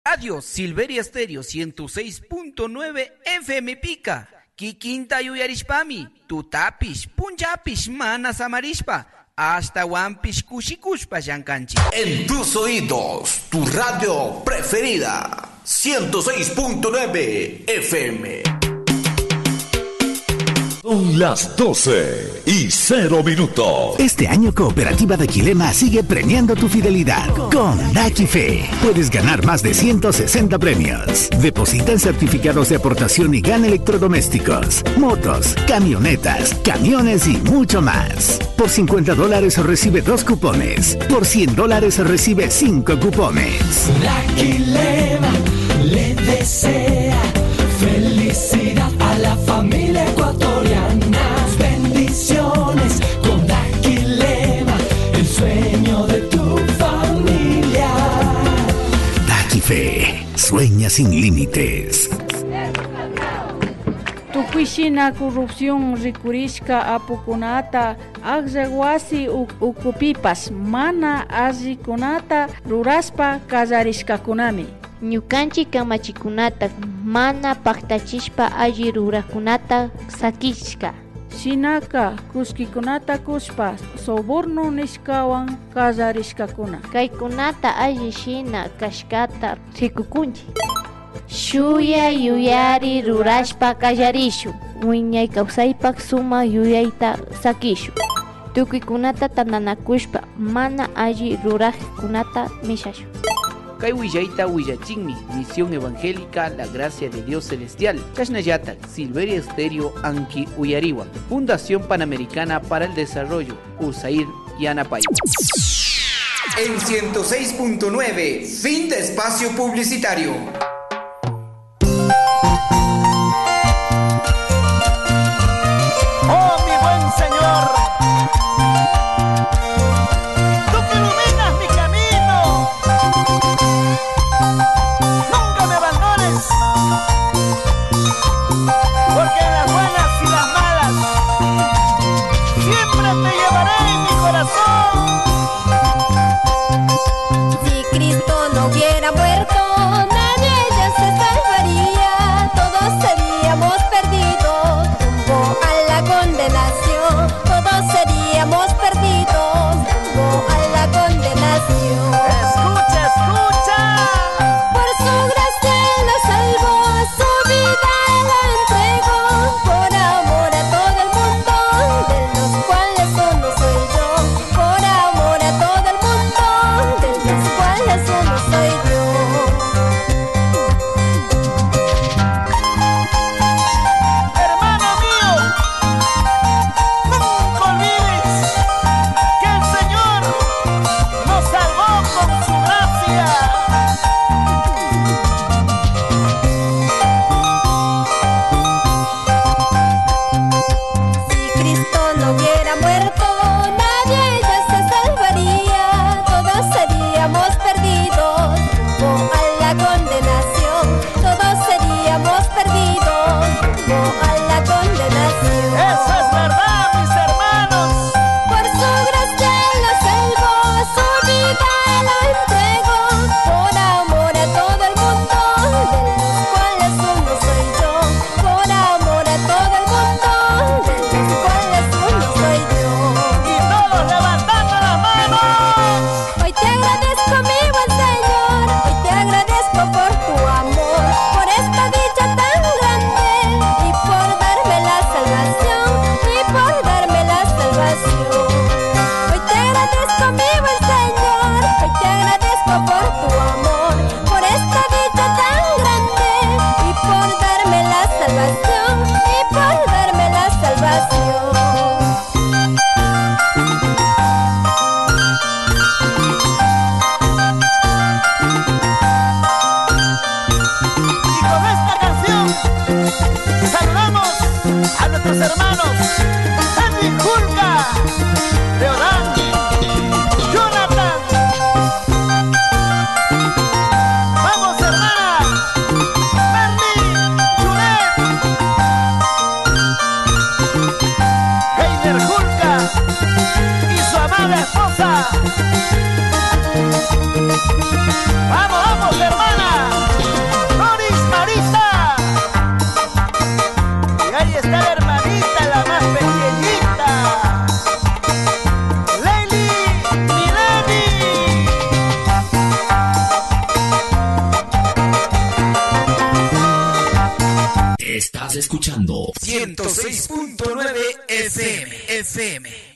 Radio Silveria Stereo 106.9 FM Pica. Kikinta yuyarishpami, tutapish, punjapish, mana samarishpa, hasta wampish kushikushpa llankanchi. En tus oídos, tu radio preferida, 106.9 FM. Son las 12:00. Este año Cooperativa de Quilema sigue premiando tu fidelidad. Con Dakife puedes ganar más de 160 premios. Deposita en certificados de aportación y gana electrodomésticos, motos, camionetas, camiones y mucho más. Por $50 recibe 2 cupones. Por $100 recibe 5 cupones. Daquilema le desea felicidad a la familia ecuatoriana. Bendiciones con Daquilema, el sueño de tu familia. Dakife, sueña sin límites. Tukushina corrupción rikurishka apukunata aqllawasi ukupipas mana allikunata ruraspa kallarishkakunami. Ñukanchik kamachikunata mana paktachishpa alli rurakunata sakishka. Shinaka kuskikunata kushpa soborno nishkawan kallarishkakuna. Kaykunata alli shina kashkata rikukunchi. Shuya yuyari rurashpa kallarishu. Wiñay kawsaypak suma yuyayta sakishu. Tukuykunata tandanakushpa mana alli rurajkunata mishashu. Kay willaita willachingmi, Misión Evangélica La Gracia de Dios Celestial, Kashnayata, Silveria Stereo Anki Uyariwa, Fundación Panamericana para el Desarrollo, USAID Yanapay. En 106.9, fin de espacio publicitario. ¡Oh, mi buen Señor! ¡Tú que iluminas mi camino! ¡Nunca me abandones! Porque en las buenas y las malas siempre te llevaré en mi corazón. Si Cristo no hubiera muerto, nadie ya se salvaría. Todos seríamos perdidos rumbo a la condenación. Todos seríamos perdidos rumbo a la condenación. Escucha, escucha. Por su gracia Él nos salvó, su vida la entregó, por amor a todo el mundo, de los cuales uno soy yo. Por amor a todo el mundo, de los cuales uno soy yo. Hermano mío, nunca olvides que el Señor nos salvó con su gracia. Si Cristo no hubiera muerto, nadie ya se salvaría. Todos seríamos perdidos rumbo a la condenación. Todos seríamos perdidos rumbo a la condenación. Eso es verdad, mis hermanos. Por su gracia Él nos salvó, su vida Él la entregó, por amor a todo el mundo, de los cuales uno soy yo. Por amor a todo el mundo, de los cuales uno soy yo. Y todos levantando las manos. Hoy te agradezco, mi buen Señor, hoy te agradezco por Estás escuchando 106.9 FM.